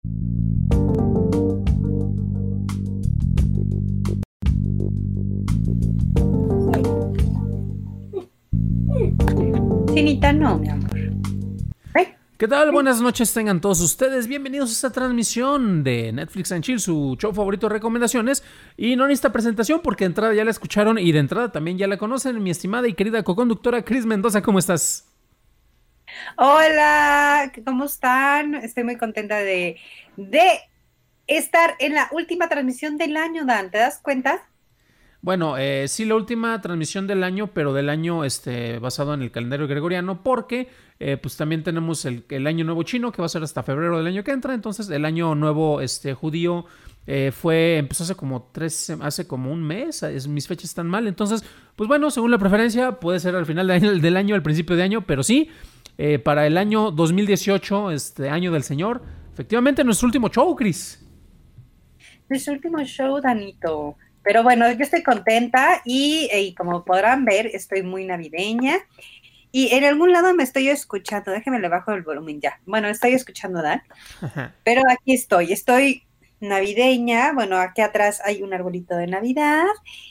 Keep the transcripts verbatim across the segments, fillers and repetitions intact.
Cinita, no, mi amor. ¿Eh? ¿Qué tal? Buenas noches tengan todos ustedes. Bienvenidos a esta transmisión de Netflix and Chill, su show favorito de recomendaciones. Y no necesita presentación porque de entrada ya la escucharon y de entrada también ya la conocen. Mi estimada y querida coconductora Cris Mendoza, ¿cómo estás? Hola, ¿cómo están? Estoy muy contenta de, de estar en la última transmisión del año, Dan. ¿Te das cuenta? Bueno, eh, sí, la última transmisión del año, pero del año este, basado en el calendario gregoriano, porque eh, pues también tenemos el, el año nuevo chino, que va a ser hasta febrero del año que entra. Entonces, el año nuevo este, judío eh, fue, empezó hace como tres, hace como un mes. Es, mis fechas están mal. Entonces, pues bueno, según la preferencia, puede ser al final de año, del año, al principio de año, pero sí, eh, para el año dos mil dieciocho, este año del Señor, efectivamente, nuestro último show, Cris. Nuestro último show, Danito. Pero bueno, yo estoy contenta y, y como podrán ver, estoy muy navideña. Y en algún lado me estoy escuchando. Déjenme le bajo el volumen ya. Bueno, estoy escuchando, Dan. Pero aquí estoy. Estoy navideña. Bueno, aquí atrás hay un arbolito de Navidad.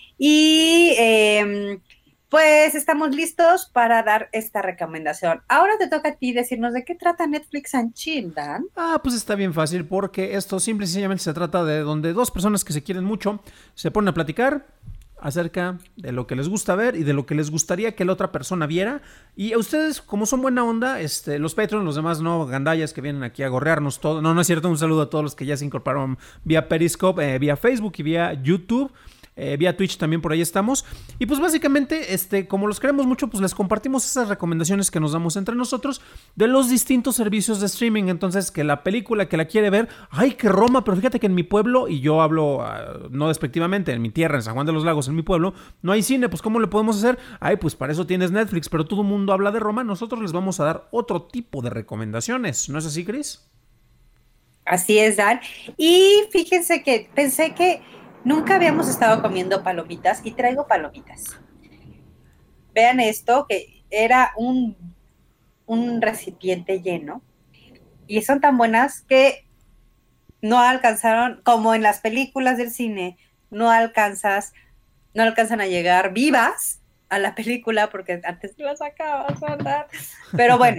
Y eh, pues estamos listos para dar esta recomendación. Ahora te toca a ti decirnos de qué trata Netflix and Chill, Dan. Ah, pues está bien fácil porque esto simple y sencillamente se trata de donde dos personas que se quieren mucho se ponen a platicar acerca de lo que les gusta ver y de lo que les gustaría que la otra persona viera. Y a ustedes, como son buena onda, este, los Patreons, los demás no gandallas que vienen aquí a gorrearnos todo. No, no es cierto, un saludo a todos los que ya se incorporaron vía Periscope, eh, vía Facebook y vía YouTube. Eh, vía Twitch también por ahí estamos. Y pues básicamente, este, como los queremos mucho, pues les compartimos esas recomendaciones que nos damos entre nosotros de los distintos servicios de streaming. Entonces, que la película que la quiere ver, ay, que Roma, pero fíjate que en mi pueblo, y yo hablo uh, no despectivamente, en mi tierra, en San Juan de los Lagos, en mi pueblo, no hay cine. Pues ¿cómo le podemos hacer? Ay, pues para eso tienes Netflix, pero todo el mundo habla de Roma. Nosotros les vamos a dar otro tipo de recomendaciones. ¿No es así, Cris? Así es, Dan. Y fíjense que pensé que nunca habíamos estado comiendo palomitas y traigo palomitas. Vean esto, que era un, un recipiente lleno y son tan buenas que no alcanzaron, como en las películas del cine, no alcanzas, no alcanzan a llegar vivas a la película porque antes las sacabas, ¿verdad? Pero bueno,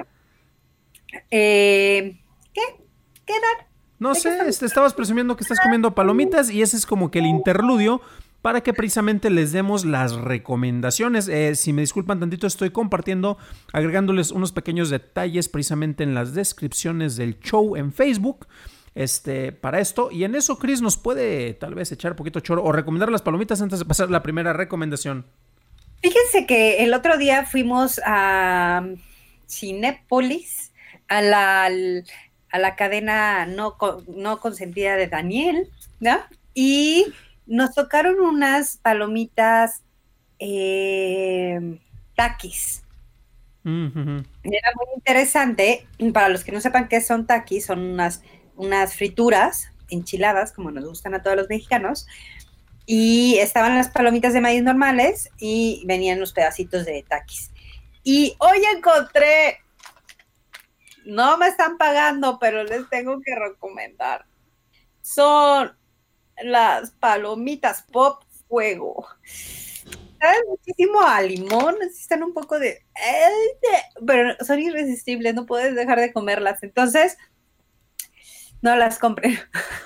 eh, ¿qué? ¿Qué, Dan? No sé, este, estabas presumiendo que estás comiendo palomitas y ese es como que el interludio para que precisamente les demos las recomendaciones. Eh, si me disculpan tantito, estoy compartiendo, agregándoles unos pequeños detalles precisamente en las descripciones del show en Facebook. Este, para esto, y en eso Cris nos puede tal vez echar un poquito choro o recomendar las palomitas antes de pasar la primera recomendación. Fíjense que el otro día fuimos a Cinépolis, a la, a la cadena no, no consentida de Daniel, ¿no? Y nos tocaron unas palomitas eh, taquis. Mm-hmm. Era muy interesante. Para los que no sepan qué son taquis, son unas, unas frituras enchiladas, como nos gustan a todos los mexicanos. Y estaban las palomitas de maíz normales y venían los pedacitos de taquis. Y hoy encontré, no me están pagando, pero les tengo que recomendar. Son las palomitas Pop Fuego. Saben muchísimo a limón, necesitan un poco de... Pero son irresistibles, no puedes dejar de comerlas. Entonces, no las compren.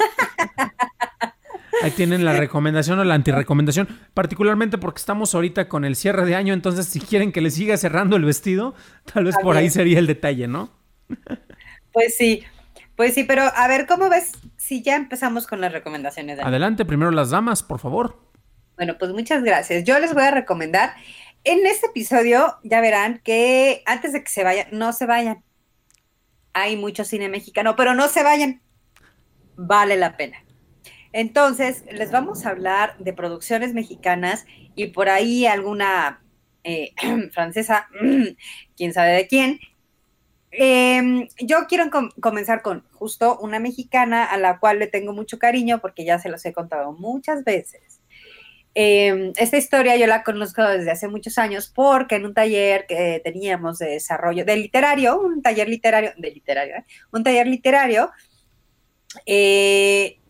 Ahí tienen la recomendación o la antirecomendación, particularmente porque estamos ahorita con el cierre de año, entonces si quieren que les siga cerrando el vestido, tal vez por ahí sería el detalle, ¿no? Pues sí, pues sí, pero a ver, ¿cómo ves si ya empezamos con las recomendaciones? Dani? Adelante, primero las damas, por favor. Bueno, pues muchas gracias. Yo les voy a recomendar, en este episodio ya verán que antes de que se vayan, no se vayan. Hay mucho cine mexicano, pero no se vayan. Vale la pena. Entonces, les vamos a hablar de producciones mexicanas y por ahí alguna eh, francesa, quién sabe de quién. Eh, yo quiero com- comenzar con justo una mexicana a la cual le tengo mucho cariño porque ya se los he contado muchas veces. Eh, esta historia yo la conozco desde hace muchos años porque en un taller que teníamos de desarrollo, de literario, un taller literario, de literario, ¿eh? un taller literario, Eh,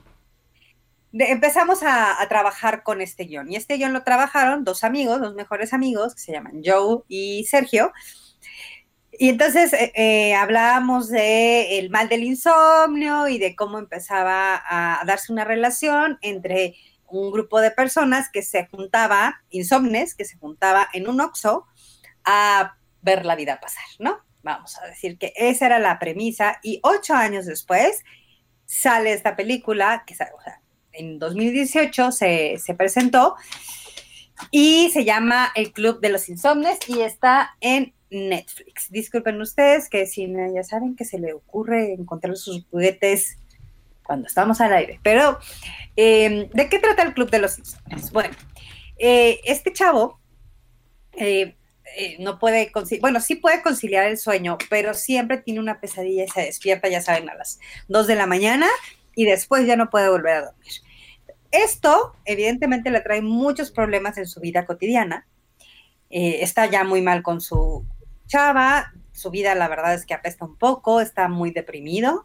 de, empezamos a, a, trabajar con este guión. Y este guión lo trabajaron dos amigos, dos mejores amigos, que se llaman Joe y Sergio. Y entonces eh, eh, hablábamos de el mal del insomnio y de cómo empezaba a darse una relación entre un grupo de personas que se juntaba, insomnes, que se juntaba en un Oxxo a ver la vida pasar, ¿no? Vamos a decir que esa era la premisa. Y ocho años después sale esta película, que o sea, en dos mil dieciocho se, se presentó y se llama El Club de los Insomnes y está en Netflix. Disculpen ustedes que si ya saben que se le ocurre encontrar sus juguetes cuando estamos al aire. Pero, eh, ¿de qué trata El Club de los Insomnes? Bueno, eh, este chavo eh, eh, no puede, bueno, sí puede conciliar el sueño, pero siempre tiene una pesadilla y se despierta, ya saben, a las dos de la mañana y después ya no puede volver a dormir. Esto, evidentemente, le trae muchos problemas en su vida cotidiana. Eh, está ya muy mal con su chava, su vida la verdad es que apesta un poco, está muy deprimido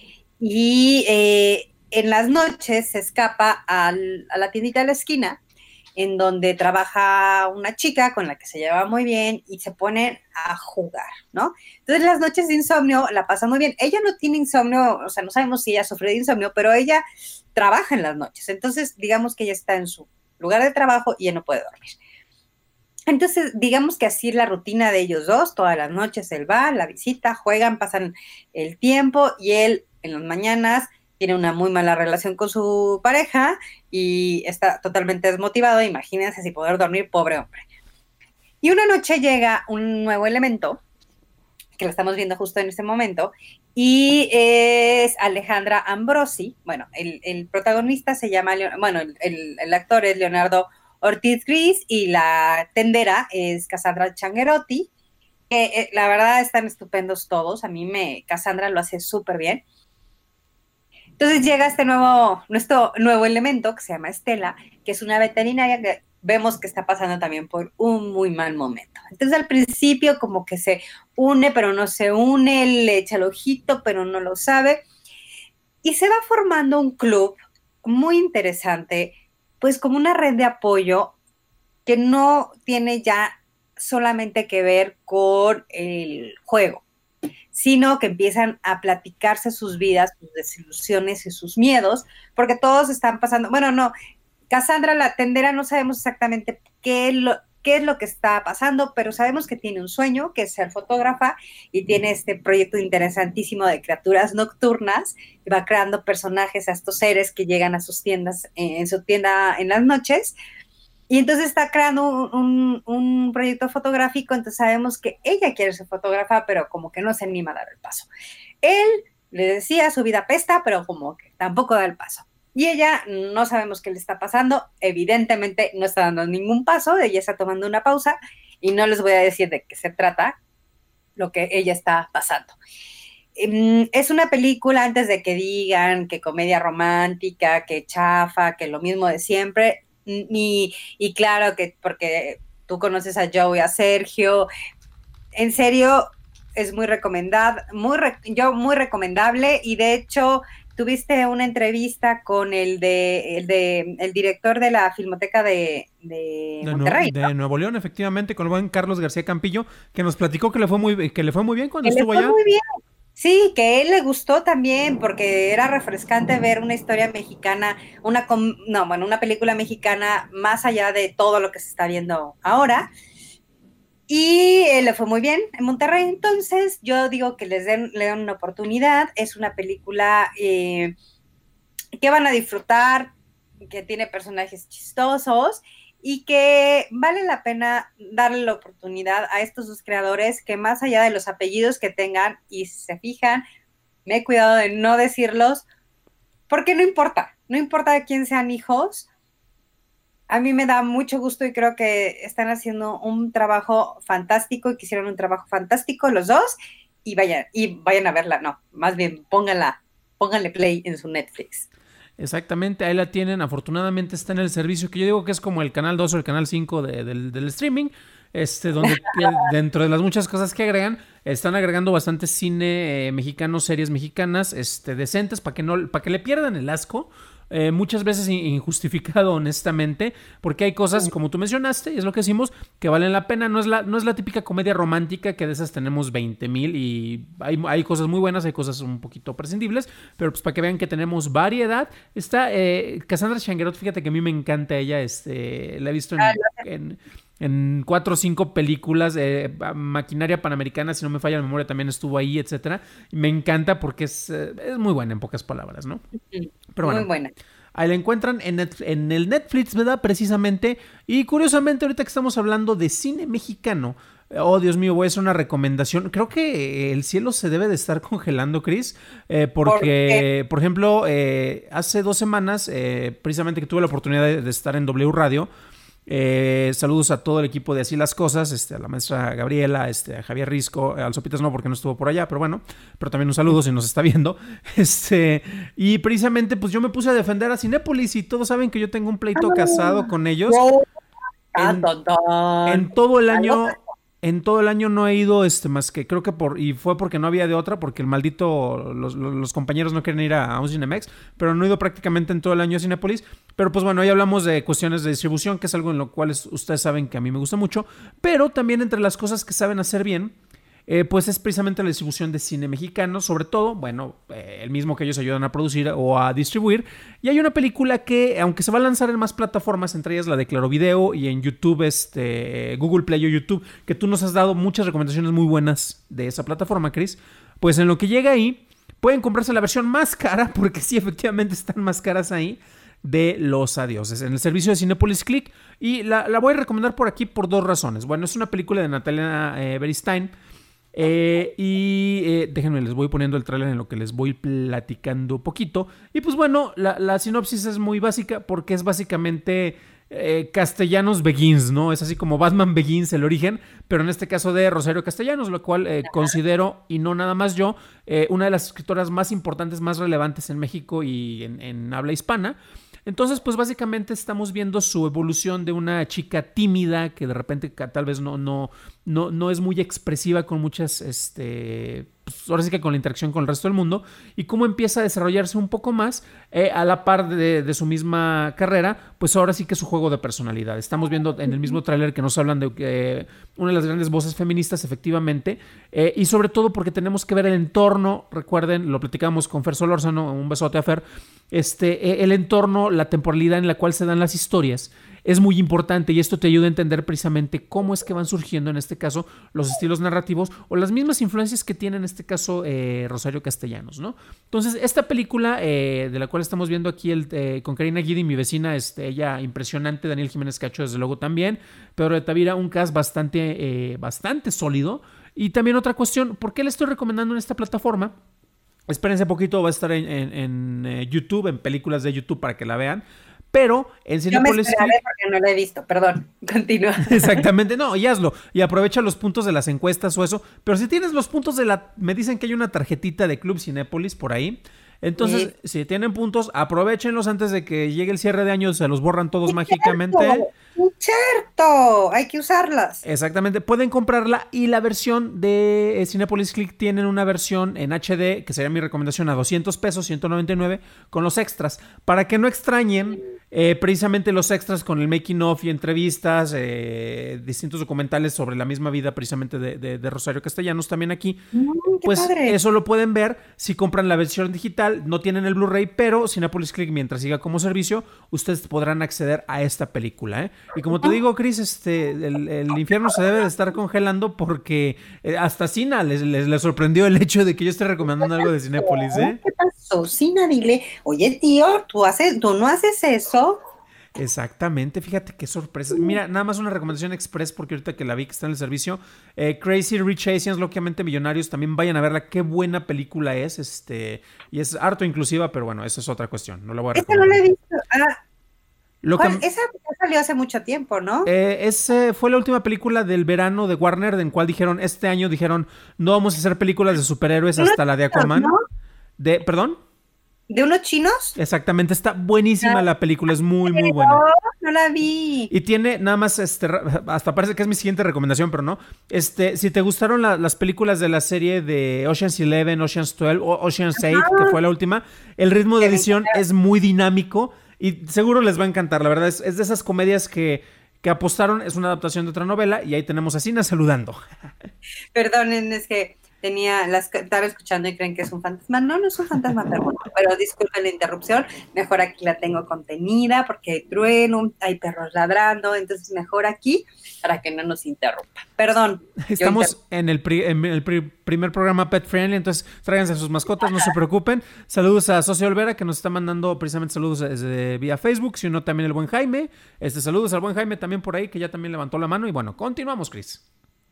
y eh, en las noches se escapa al, a la tiendita de la esquina en donde trabaja una chica con la que se lleva muy bien y se ponen a jugar, ¿no? Entonces las noches de insomnio la pasa muy bien. Ella no tiene insomnio, o sea, no sabemos si ella sufre de insomnio, pero ella trabaja en las noches. Entonces, digamos que ella está en su lugar de trabajo y ella no puede dormir. Entonces, digamos que así es la rutina de ellos dos. Todas las noches él va, la visita, juegan, pasan el tiempo y él en las mañanas tiene una muy mala relación con su pareja y está totalmente desmotivado. Imagínense si poder dormir, pobre hombre. Y una noche llega un nuevo elemento, que lo estamos viendo justo en este momento, y es Alejandra Ambrosi. Bueno, el, el protagonista se llama, bueno, el, el, el actor es Leonardo Ortiz Gris y la tendera es Cassandra Changuerotti, que eh, la verdad están estupendos todos. A mí me, Cassandra lo hace súper bien. Entonces llega este nuevo, nuestro nuevo elemento que se llama Estela, que es una veterinaria que vemos que está pasando también por un muy mal momento. Entonces al principio como que se une, pero no se une, le echa el ojito, pero no lo sabe. Y se va formando un club muy interesante, pues como una red de apoyo que no tiene ya solamente que ver con el juego, sino que empiezan a platicarse sus vidas, sus desilusiones y sus miedos, porque todos están pasando, bueno, no, Cassandra la tendera no sabemos exactamente qué es lo, qué es lo que está pasando, pero sabemos que tiene un sueño, que es ser fotógrafa, y tiene este proyecto interesantísimo de criaturas nocturnas, y va creando personajes a estos seres que llegan a sus tiendas, en su tienda en las noches, y entonces está creando un, un, un proyecto fotográfico. Entonces sabemos que ella quiere ser fotógrafa, pero como que no se anima a dar el paso. Él le decía, su vida pesta, pero como que tampoco da el paso. Y ella no sabemos qué le está pasando, evidentemente no está dando ningún paso, ella está tomando una pausa y no les voy a decir de qué se trata lo que ella está pasando. Es una película, antes de que digan que comedia romántica, que chafa, que lo mismo de siempre, y, y claro que porque tú conoces a Joe y a Sergio, en serio es muy recomendable, muy, yo muy recomendable, y de hecho tuviste una entrevista con el de el, de, el director de la Filmoteca de, de, de Monterrey, ¿no? De de Nuevo León, efectivamente, con el buen Carlos García Campillo, que nos platicó que le fue muy, que le fue muy bien cuando que estuvo le fue allá. muy bien. Sí, que a él le gustó también, porque era refrescante ver una historia mexicana, una com no, bueno, una película mexicana más allá de todo lo que se está viendo ahora. Y eh, le fue muy bien en Monterrey. Entonces yo digo que les den, le den una oportunidad. Es una película eh, que van a disfrutar, que tiene personajes chistosos y que vale la pena darle la oportunidad a estos dos creadores, que más allá de los apellidos que tengan, y si se fijan, me he cuidado de no decirlos, porque no importa, no importa de quién sean hijos. A mí me da mucho gusto y creo que están haciendo un trabajo fantástico y que hicieron un trabajo fantástico los dos, y vayan, y vayan a verla, no, más bien pónganla, pónganle play en su Netflix. Exactamente, ahí la tienen. Afortunadamente está en el servicio que yo digo que es como el canal dos o el canal cinco de, del, del streaming. este, donde que, dentro de las muchas cosas que agregan, están agregando bastante cine eh, mexicano, series mexicanas, este, decentes, para que no, para que le pierdan el asco. Eh, muchas veces injustificado, honestamente, porque hay cosas, como tú mencionaste, y es lo que decimos, que valen la pena. No es la, no es la típica comedia romántica, que de esas tenemos veinte mil, y hay, hay cosas muy buenas, hay cosas un poquito prescindibles, pero pues para que vean que tenemos variedad. Está eh, Cassandra Changuerot, fíjate que a mí me encanta ella, este, la he visto en... en en cuatro o cinco películas, eh, Maquinaria Panamericana, si no me falla la memoria, también estuvo ahí, etcétera. Y me encanta porque es, eh, es muy buena, en pocas palabras, ¿no? Pero bueno, muy buena. Ahí la encuentran en, net, en el Netflix, ¿verdad? Precisamente. Y curiosamente, ahorita que estamos hablando de cine mexicano, oh, Dios mío, voy a hacer una recomendación. Creo que el cielo se debe de estar congelando, Chris, eh, porque, ¿Por, por ejemplo, eh, hace dos semanas, eh, precisamente que tuve la oportunidad de, de estar en W Radio, Eh, saludos a todo el equipo de Así las Cosas, este, a la maestra Gabriela, este, a Javier Risco, al Sopitas no porque no estuvo por allá, pero bueno, pero también un saludo si nos está viendo. Este, y precisamente pues yo me puse a defender a Cinépolis y todos saben que yo tengo un pleito casado con ellos. En, en todo el año En todo el año no he ido, este, más que creo que por, y fue porque no había de otra, porque el maldito, los, los, los compañeros no quieren ir a, a un Cinemex, pero no he ido prácticamente en todo el año a Cinépolis. Pero pues bueno, ahí hablamos de cuestiones de distribución, que es algo en lo cual es, ustedes saben que a mí me gusta mucho, pero también entre las cosas que saben hacer bien, Eh, pues es precisamente la distribución de cine mexicano, sobre todo, bueno, eh, el mismo que ellos ayudan a producir o a distribuir. Y hay una película que, aunque se va a lanzar en más plataformas, entre ellas la de Claro Video y en YouTube, este, Google Play o YouTube, que tú nos has dado muchas recomendaciones muy buenas de esa plataforma, Chris, pues en lo que llega ahí, pueden comprarse la versión más cara, porque sí, efectivamente están más caras ahí, de Los Adioses, en el servicio de Cinépolis Click. Y la, la voy a recomendar por aquí por dos razones. Bueno, es una película de Natalia eh, Beristain, Eh, y eh, déjenme, les voy poniendo el tráiler en lo que les voy platicando poquito. Y pues bueno, la, la sinopsis es muy básica porque es básicamente eh, Castellanos Begins, ¿no? Es así como Batman Begins, el origen, pero en este caso de Rosario Castellanos, lo cual eh, considero, y no nada más yo, eh, una de las escritoras más importantes, más relevantes en México y en, en habla hispana. Entonces, pues básicamente estamos viendo su evolución de una chica tímida que de repente tal vez no, no, no, no es muy expresiva con muchas, este, pues ahora sí que con la interacción con el resto del mundo, y cómo empieza a desarrollarse un poco más eh, a la par de, de su misma carrera, pues ahora sí que su juego de personalidad. Estamos viendo en el mismo tráiler que nos hablan de eh, una de las grandes voces feministas, efectivamente, eh, y sobre todo porque tenemos que ver el entorno. Recuerden, lo platicamos con Fer Solórzano, un besote a Fer, este, el entorno, la temporalidad en la cual se dan las historias es muy importante, y esto te ayuda a entender precisamente cómo es que van surgiendo en este caso los estilos narrativos o las mismas influencias que tiene en este caso eh, Rosario Castellanos, ¿no? Entonces esta película eh, de la cual estamos viendo aquí el, eh, con Karina Guidi, mi vecina, este, ella impresionante, Daniel Jiménez Cacho desde luego también, Pedro de Tavira, un cast bastante, eh, bastante sólido. Y también otra cuestión, ¿por qué le estoy recomendando en esta plataforma? Espérense poquito, va a estar en, en, en eh, YouTube, en películas de YouTube para que la vean. Pero en Cinépolis Click... porque no lo he visto, perdón, continúa. Exactamente, no, y hazlo. Y aprovecha los puntos de las encuestas o eso. Pero si tienes los puntos de la... Me dicen que hay una tarjetita de Club Cinépolis por ahí. Entonces, sí, si tienen puntos, aprovechenlos antes de que llegue el cierre de año, se los borran todos ¡Es mágicamente. Cierto! ¡Cierto! Hay que usarlas. Exactamente, pueden comprarla, y la versión de Cinépolis Click tienen una versión en H D, que sería mi recomendación, a doscientos pesos, ciento noventa y nueve, con los extras, para que no extrañen eh, precisamente los extras con el making of y entrevistas, eh, distintos documentales sobre la misma vida precisamente de, de, de Rosario Castellanos también aquí. Mm, pues padre. Eso lo pueden ver si compran la versión digital, no tienen el Blu-ray, pero Cinépolis Click, mientras siga como servicio, ustedes podrán acceder a esta película, ¿eh? Y como te digo, Chris, este, el, el infierno se debe de estar congelando porque eh, hasta Sina les, les, les sorprendió el hecho de que yo esté recomendando algo de Cinépolis, ¿eh? ¿Qué pasó, Sina? Dile, oye, tío, ¿tú, haces, tú no haces eso. Exactamente, fíjate qué sorpresa. Mira, nada más una recomendación express porque ahorita que la vi que está en el servicio, eh, Crazy Rich Asians, locamente millonarios, también vayan a verla, qué buena película es, este, y es harto inclusiva, pero bueno, esa es otra cuestión, no la voy a recomendar. Esta no la he visto. Ah, Lo que, esa salió hace mucho tiempo, ¿no? Eh, ese fue la última película del verano de Warner, en cual dijeron, este año dijeron, no vamos a hacer películas de superhéroes hasta la de Aquaman. ¿No? De, ¿Perdón? ¿De unos chinos? Exactamente, está buenísima Ah, la película, es muy, muy pero buena. no la vi. Y tiene nada más, este, hasta parece que es mi siguiente recomendación, pero no. Este, si te gustaron la, las películas de la serie de Ocean's Eleven, Ocean's doce o Ocean's ocho, que Ah, fue la última, el ritmo de que me edición encanta. es muy dinámico y seguro les va a encantar. La verdad es, es de esas comedias que, que apostaron, es una adaptación de otra novela y ahí tenemos a Sina saludando. Perdonen, es que tenía las estaba escuchando y creen que es un fantasma. No, no es un fantasma, pero, bueno, pero disculpen la interrupción. Mejor aquí la tengo contenida porque hay trueno, hay perros ladrando, entonces mejor aquí para que no nos interrumpa. Perdón, yo Estamos interrumpo. en el, pri, en el pri, primer programa Pet Friendly, entonces tráiganse a sus mascotas, no se preocupen. Saludos a Socio Olvera, que nos está mandando precisamente saludos desde vía Facebook, sino también el buen Jaime. Este, saludos al buen Jaime también por ahí, que ya también levantó la mano. Y bueno, continuamos, Chris.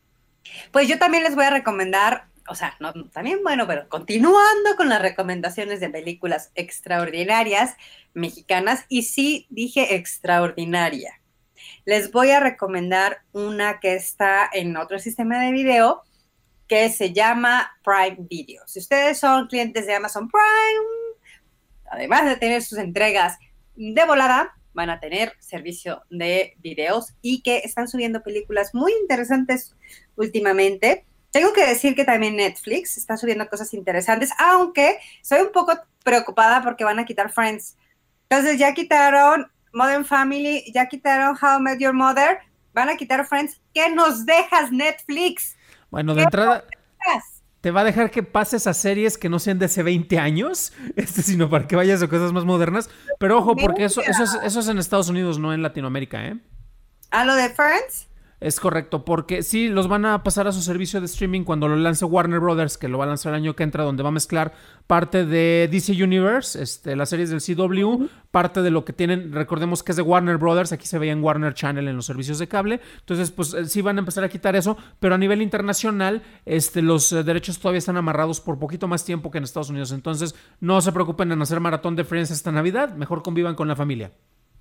Pues yo también les voy a recomendar, o sea, no, también bueno, pero continuando con las recomendaciones de películas extraordinarias mexicanas, y sí dije extraordinaria. Les voy a recomendar una que está en otro sistema de video que se llama Prime Video. Si ustedes son clientes de Amazon Prime, además de tener sus entregas de volada, van a tener servicio de videos y que están subiendo películas muy interesantes últimamente. Tengo que decir que también Netflix está subiendo cosas interesantes, aunque soy un poco preocupada porque van a quitar Friends. Entonces ya quitaron Modern Family, ya quitaron How I Met Your Mother, van a quitar Friends. ¿Qué nos dejas, Netflix? Bueno, de ¿Qué nos entrada, dejas? te va a dejar que pases a series que no sean de hace veinte años, este, sino para que vayas a cosas más modernas. Pero ojo, porque eso, eso, es, eso es en Estados Unidos, no en Latinoamérica, ¿eh? ¿A lo de Friends? Es correcto, porque sí, los van a pasar a su servicio de streaming cuando lo lance Warner Brothers, que lo va a lanzar el año que entra, donde va a mezclar parte de D C Universe, este, las series del C W, parte de lo que tienen, recordemos que es de Warner Brothers, aquí se veía en Warner Channel en los servicios de cable, entonces pues sí van a empezar a quitar eso, pero a nivel internacional, este, los eh, derechos todavía están amarrados por poquito más tiempo que en Estados Unidos, entonces no se preocupen en hacer maratón de Friends esta Navidad, mejor convivan con la familia.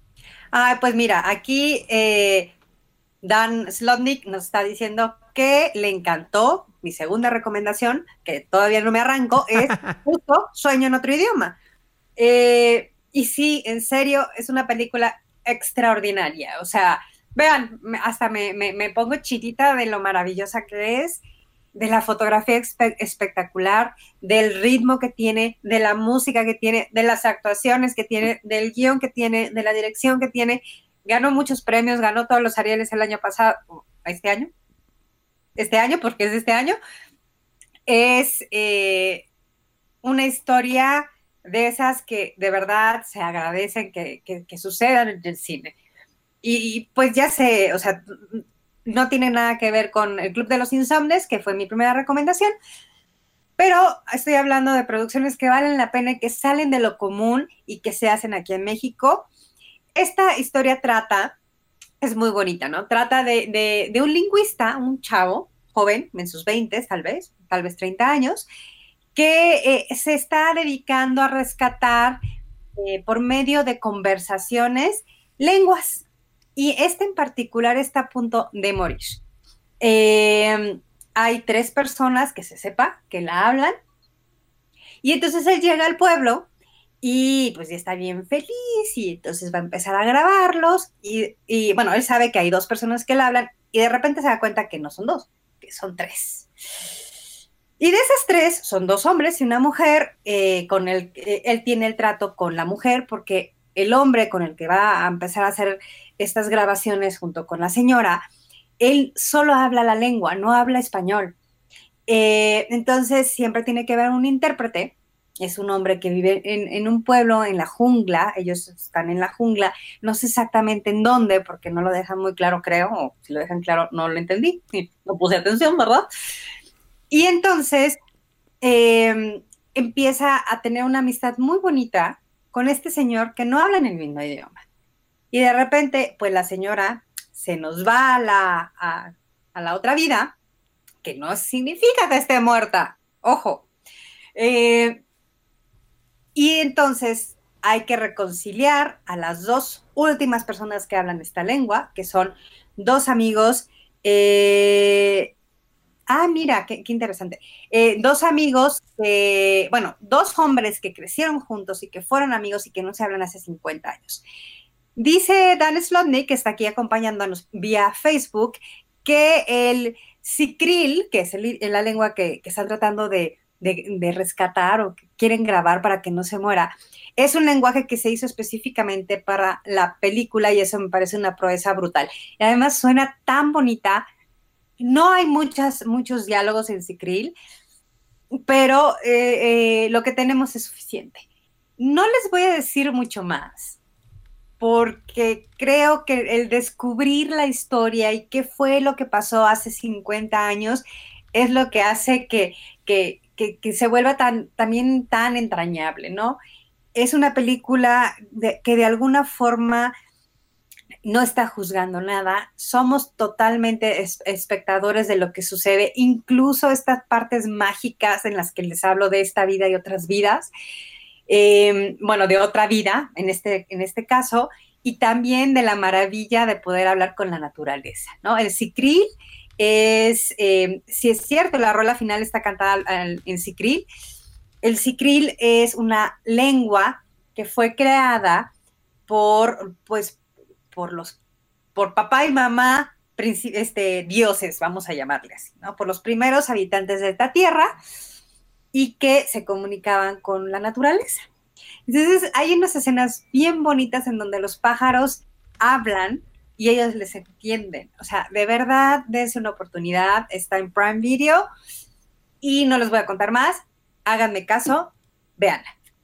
Ah, pues mira, aquí eh, Dan Slotnick nos está diciendo que le encantó. Mi segunda recomendación, que todavía no me arranco, es justo Sueño en otro idioma. Eh, y sí, en serio, es una película extraordinaria. O sea, vean, hasta me, me, me pongo chitita de lo maravillosa que es, de la fotografía espe espectacular, del ritmo que tiene, de la música que tiene, de las actuaciones que tiene, del guión que tiene, de la dirección que tiene. Ganó muchos premios, ganó todos los Arieles el año pasado, este año, este año, porque es de este año. Es eh, una historia de esas que de verdad se agradecen que, que, que sucedan en el cine. Y, y pues ya sé, o sea, no tiene nada que ver con el Club de los Insomnes, que fue mi primera recomendación, pero estoy hablando de producciones que valen la pena y que salen de lo común y que se hacen aquí en México. Esta historia trata, es muy bonita, ¿no? Trata de, de, de un lingüista, un chavo, joven, en sus veintes tal vez, tal vez treinta años, que eh, se está dedicando a rescatar eh, por medio de conversaciones lenguas. Y este en particular está a punto de morir. Eh, hay tres personas que se sepa que la hablan. Y entonces él llega al pueblo y pues ya está bien feliz y entonces va a empezar a grabarlos. Y, y bueno, él sabe que hay dos personas que la hablan y de repente se da cuenta que no son dos, que son tres. Y de esas tres son dos hombres y una mujer. Eh, con el, eh, él tiene el trato con la mujer porque el hombre con el que va a empezar a hacer estas grabaciones junto con la señora, él solo habla la lengua, no habla español. Eh, entonces siempre tiene que haber un intérprete. Es un hombre que vive en, en un pueblo, en la jungla. Ellos están en la jungla. No sé exactamente en dónde, porque no lo dejan muy claro, creo. O si lo dejan claro, no lo entendí. No puse atención, ¿verdad? Y entonces eh, empieza a tener una amistad muy bonita con este señor que no habla en el mismo idioma. Y de repente, pues la señora se nos va a la, a, a la otra vida, que no significa que esté muerta, ojo. Eh, y entonces hay que reconciliar a las dos últimas personas que hablan esta lengua, que son dos amigos. Eh, Ah, mira, qué, qué interesante. Eh, dos amigos, que, bueno, dos hombres que crecieron juntos y que fueron amigos y que no se hablan hace cincuenta años. Dice Dan Slotnick, que está aquí acompañándonos vía Facebook, que el Sicril, que es el, la lengua que, que están tratando de, de, de rescatar o que quieren grabar para que no se muera, es un lenguaje que se hizo específicamente para la película y eso me parece una proeza brutal. Y además suena tan bonita. No hay muchas, muchos diálogos en Sicril, pero eh, eh, lo que tenemos es suficiente. No les voy a decir mucho más, porque creo que el descubrir la historia y qué fue lo que pasó hace cincuenta años es lo que hace que, que, que, que se vuelva tan, también tan entrañable, ¿no? Es una película de, que de alguna forma no está juzgando nada, somos totalmente es, espectadores de lo que sucede, incluso estas partes mágicas en las que les hablo de esta vida y otras vidas, eh, bueno, de otra vida en este, en este caso, y también de la maravilla de poder hablar con la naturaleza, ¿no? El Sicril es, eh, si es cierto, la rola final está cantada al, en Sicril. El Sicril es una lengua que fue creada por, pues, por los, por papá y mamá, este, dioses, vamos a llamarle así, ¿no? Por los primeros habitantes de esta tierra y que se comunicaban con la naturaleza. Entonces hay unas escenas bien bonitas en donde los pájaros hablan y ellos les entienden. O sea, de verdad, dense una oportunidad, está en Prime Video y no les voy a contar más, háganme caso, véanla.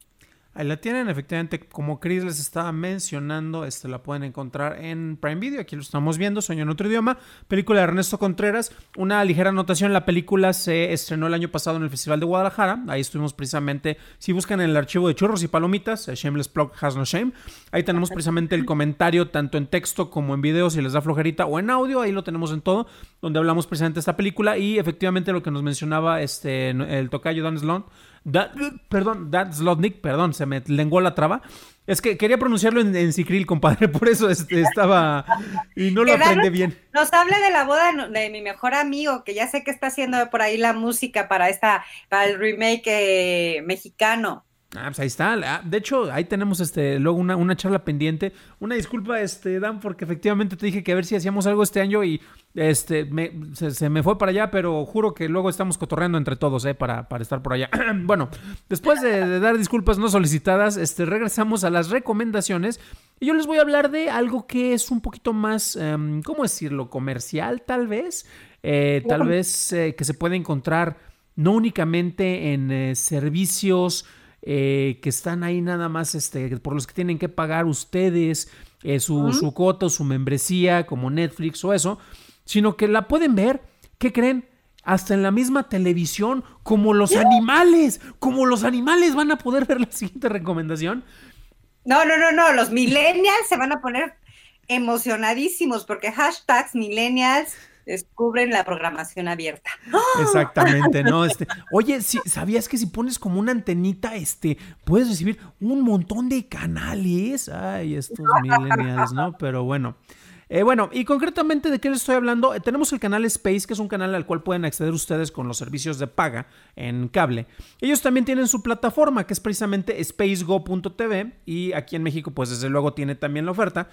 Ahí la tienen, efectivamente, como Chris les estaba mencionando, este, la pueden encontrar en Prime Video, aquí lo estamos viendo, Sueño en otro idioma, película de Ernesto Contreras. Una ligera anotación, la película se estrenó el año pasado en el Festival de Guadalajara, ahí estuvimos precisamente, si buscan en el archivo de Churros y Palomitas, Shameless Plug Has No Shame, ahí tenemos precisamente el comentario, tanto en texto como en video, si les da flojerita, o en audio, ahí lo tenemos en todo, donde hablamos precisamente de esta película, y efectivamente lo que nos mencionaba este, el tocayo Dan Sloan, Da, perdón, Dan Slotnick, perdón, se me lenguó la traba. Es que quería pronunciarlo en, en Sicril, compadre, por eso este, estaba y no lo aprendí bien. Nos habla de la boda de mi mejor amigo, que ya sé que está haciendo por ahí la música para esta, para el remake eh, mexicano. Ah, pues ahí está. De hecho, ahí tenemos este luego una, una charla pendiente. Una disculpa, este, Dan, porque efectivamente te dije que a ver si hacíamos algo este año y este me, se, se me fue para allá, pero juro que luego estamos cotorreando entre todos, eh, para, para estar por allá. Bueno, después de, de dar disculpas no solicitadas, este, regresamos a las recomendaciones. Y yo les voy a hablar de algo que es un poquito más, um, ¿cómo decirlo? Comercial, tal vez. Eh, tal bueno. vez eh, que se puede encontrar no únicamente en eh, servicios Eh, que están ahí nada más este, por los que tienen que pagar ustedes eh, su, uh-huh. su cuota o su membresía como Netflix o eso, sino que la pueden ver, ¿qué creen? Hasta en la misma televisión, como los ¿Sí? animales, como los animales van a poder ver la siguiente recomendación. No, no, no, no, los millennials se van a poner emocionadísimos porque hashtags millennials descubren la programación abierta. Exactamente, ¿no? Este, oye, si, ¿sabías que si pones como una antenita, este, puedes recibir un montón de canales? Ay, estos millennials, ¿no? Pero bueno. Eh, bueno, y concretamente, ¿de qué les estoy hablando? Eh, tenemos el canal Space, que es un canal al cual pueden acceder ustedes con los servicios de paga en cable. Ellos también tienen su plataforma, que es precisamente spacego punto t v, y aquí en México, pues desde luego tiene también la oferta.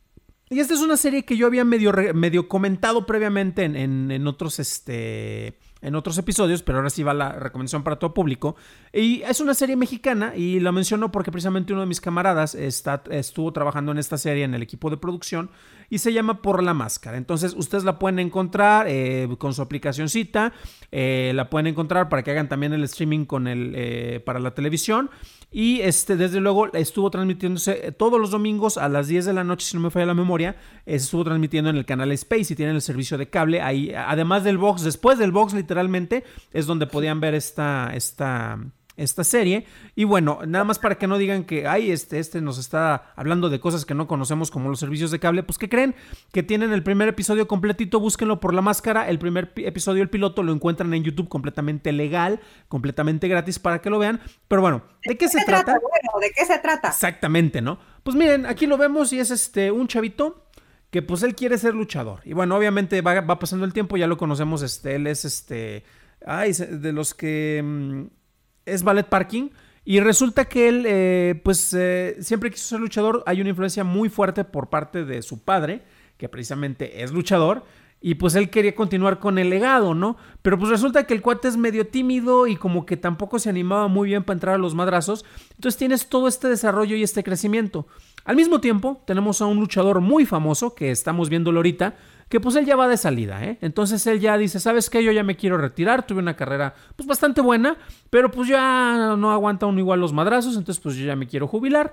Y esta es una serie que yo había medio, medio comentado previamente en, en, en, otros, este, en otros episodios, pero ahora sí va la recomendación para todo público. Y es una serie mexicana y la menciono porque precisamente uno de mis camaradas está, estuvo trabajando en esta serie en el equipo de producción y se llama Por la Máscara. Entonces ustedes la pueden encontrar eh, con su aplicacioncita, eh, la pueden encontrar para que hagan también el streaming con el, eh, para la televisión. Y este, desde luego estuvo transmitiéndose todos los domingos a las diez de la noche, si no me falla la memoria. Se estuvo transmitiendo en el canal Space y tienen el servicio de cable. Ahí, además del box, después del box literalmente, es donde podían ver esta, esta, esta serie. Y bueno, nada más para que no digan que ay, este, este nos está hablando de cosas que no conocemos como los servicios de cable. Pues ¿qué creen? Que tienen el primer episodio completito, búsquenlo Por la Máscara. El primer episodio, el piloto, lo encuentran en YouTube completamente legal, completamente gratis para que lo vean. Pero bueno, ¿de qué se trata? Bueno, ¿de qué se trata? Exactamente, ¿no? Pues miren, aquí lo vemos y es este un chavito que pues él quiere ser luchador. Y bueno, obviamente va, va pasando el tiempo, ya lo conocemos, este, él es este, ay, de los que mm, es ballet parking. Y resulta que él, eh, pues, eh, siempre quiso ser luchador. Hay una influencia muy fuerte por parte de su padre, que precisamente es luchador. Y pues él quería continuar con el legado, ¿no? Pero pues resulta que el cuate es medio tímido y como que tampoco se animaba muy bien para entrar a los madrazos. Entonces tienes todo este desarrollo y este crecimiento. Al mismo tiempo, tenemos a un luchador muy famoso, que estamos viéndolo ahorita, que pues él ya va de salida, ¿eh? Entonces él ya dice, ¿sabes qué? Yo ya me quiero retirar, tuve una carrera pues bastante buena, pero pues ya no aguanta uno igual los madrazos, entonces pues yo ya me quiero jubilar.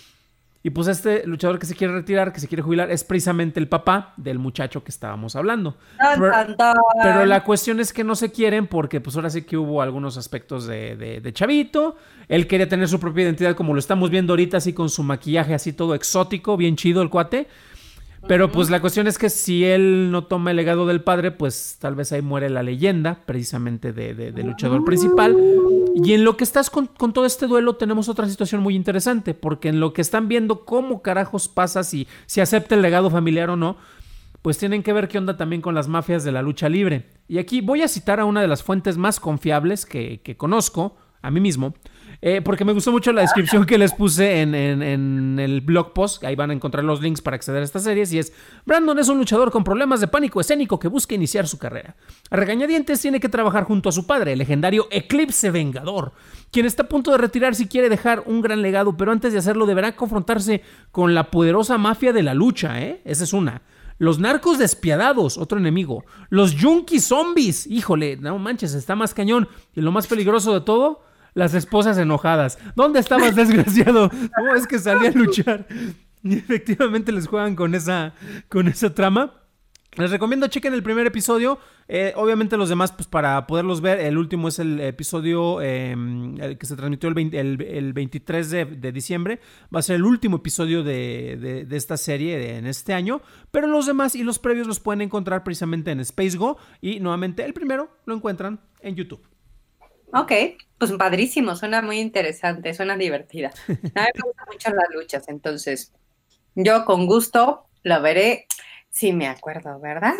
Y pues este luchador que se quiere retirar, que se quiere jubilar, es precisamente el papá del muchacho que estábamos hablando. Tan, Pero, tan, tan. pero la cuestión es que no se quieren porque pues ahora sí que hubo algunos aspectos de, de, de chavito. Él quería tener su propia identidad como lo estamos viendo ahorita, así con su maquillaje así todo exótico, bien chido el cuate. Pero pues la cuestión es que si él no toma el legado del padre, pues tal vez ahí muere la leyenda precisamente de, de, de luchador principal. Y en lo que estás con, con todo este duelo tenemos otra situación muy interesante, porque en lo que están viendo cómo carajos pasa si, si acepta el legado familiar o no, pues tienen que ver qué onda también con las mafias de la lucha libre. Y aquí voy a citar a una de las fuentes más confiables que, que conozco, a mí mismo, eh, porque me gustó mucho la descripción que les puse en, en, en el blog post. Ahí van a encontrar los links para acceder a estas series. Y es: Brandon es un luchador con problemas de pánico escénico que busca iniciar su carrera. A regañadientes tiene que trabajar junto a su padre, el legendario Eclipse Vengador, quien está a punto de retirarse y quiere dejar un gran legado, pero antes de hacerlo deberá confrontarse con la poderosa mafia de la lucha, ¿eh? Esa es una. Los narcos despiadados, otro enemigo. Los junkies zombies, híjole, no manches, está más cañón. Y lo más peligroso de todo, las esposas enojadas. ¿Dónde estabas, desgraciado? ¿Cómo es que salí a luchar? Y efectivamente les juegan con esa, con esa trama. Les recomiendo chequen el primer episodio. Eh, obviamente los demás, pues para poderlos ver, el último es el episodio eh, el que se transmitió el, veinte, el, el veintitrés de, de diciembre. Va a ser el último episodio de, de, de esta serie de, en este año. Pero los demás y los previos los pueden encontrar precisamente en Space Go. Y nuevamente el primero lo encuentran en YouTube. Ok, pues padrísimo, suena muy interesante, suena divertida. A mí me gustan mucho las luchas, entonces yo con gusto lo veré. Sí me acuerdo, ¿verdad?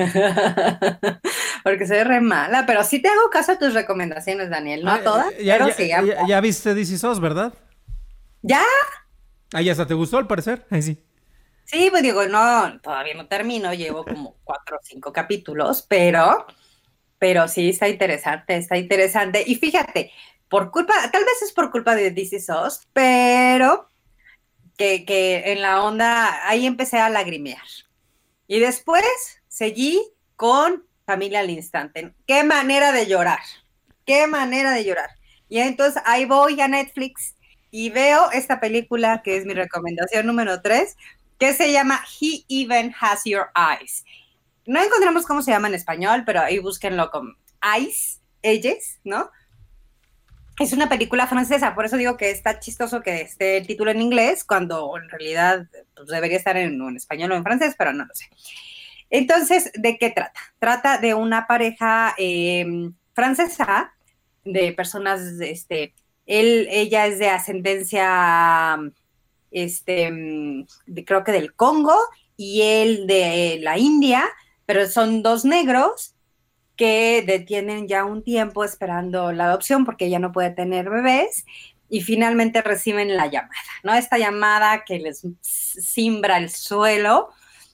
Porque soy re mala, pero sí te hago caso a tus recomendaciones, Daniel, no Ah, a todas, ya, pero ya, sí. Ya, ya viste D C S O S, ¿verdad? ¿Ya? Ah, ya hasta te gustó al parecer. Ahí sí. Sí, pues digo, no, todavía no termino, llevo como cuatro o cinco capítulos, pero, pero sí está interesante, está interesante. Y fíjate, por culpa, tal vez es por culpa de D C S O S, pero que, que en la onda, ahí empecé a lagrimear. Y después seguí con Familia al Instante. Qué manera de llorar, qué manera de llorar. Y entonces ahí voy a Netflix y veo esta película que es mi recomendación número tres, que se llama He Even Has Your Eyes. No encontramos cómo se llama en español, pero ahí búsquenlo como Eyes, Ellas, ¿no? Es una película francesa, por eso digo que está chistoso que esté el título en inglés, cuando en realidad pues, debería estar en, en español o en francés, pero no lo sé. Entonces, ¿de qué trata? Trata de una pareja eh, francesa, de personas, este, él, ella es de ascendencia, este, de, creo que del Congo, y él de la India, pero son dos negros que detienen ya un tiempo esperando la adopción porque ella no puede tener bebés y finalmente reciben la llamada, ¿no? Esta llamada que les simbra el suelo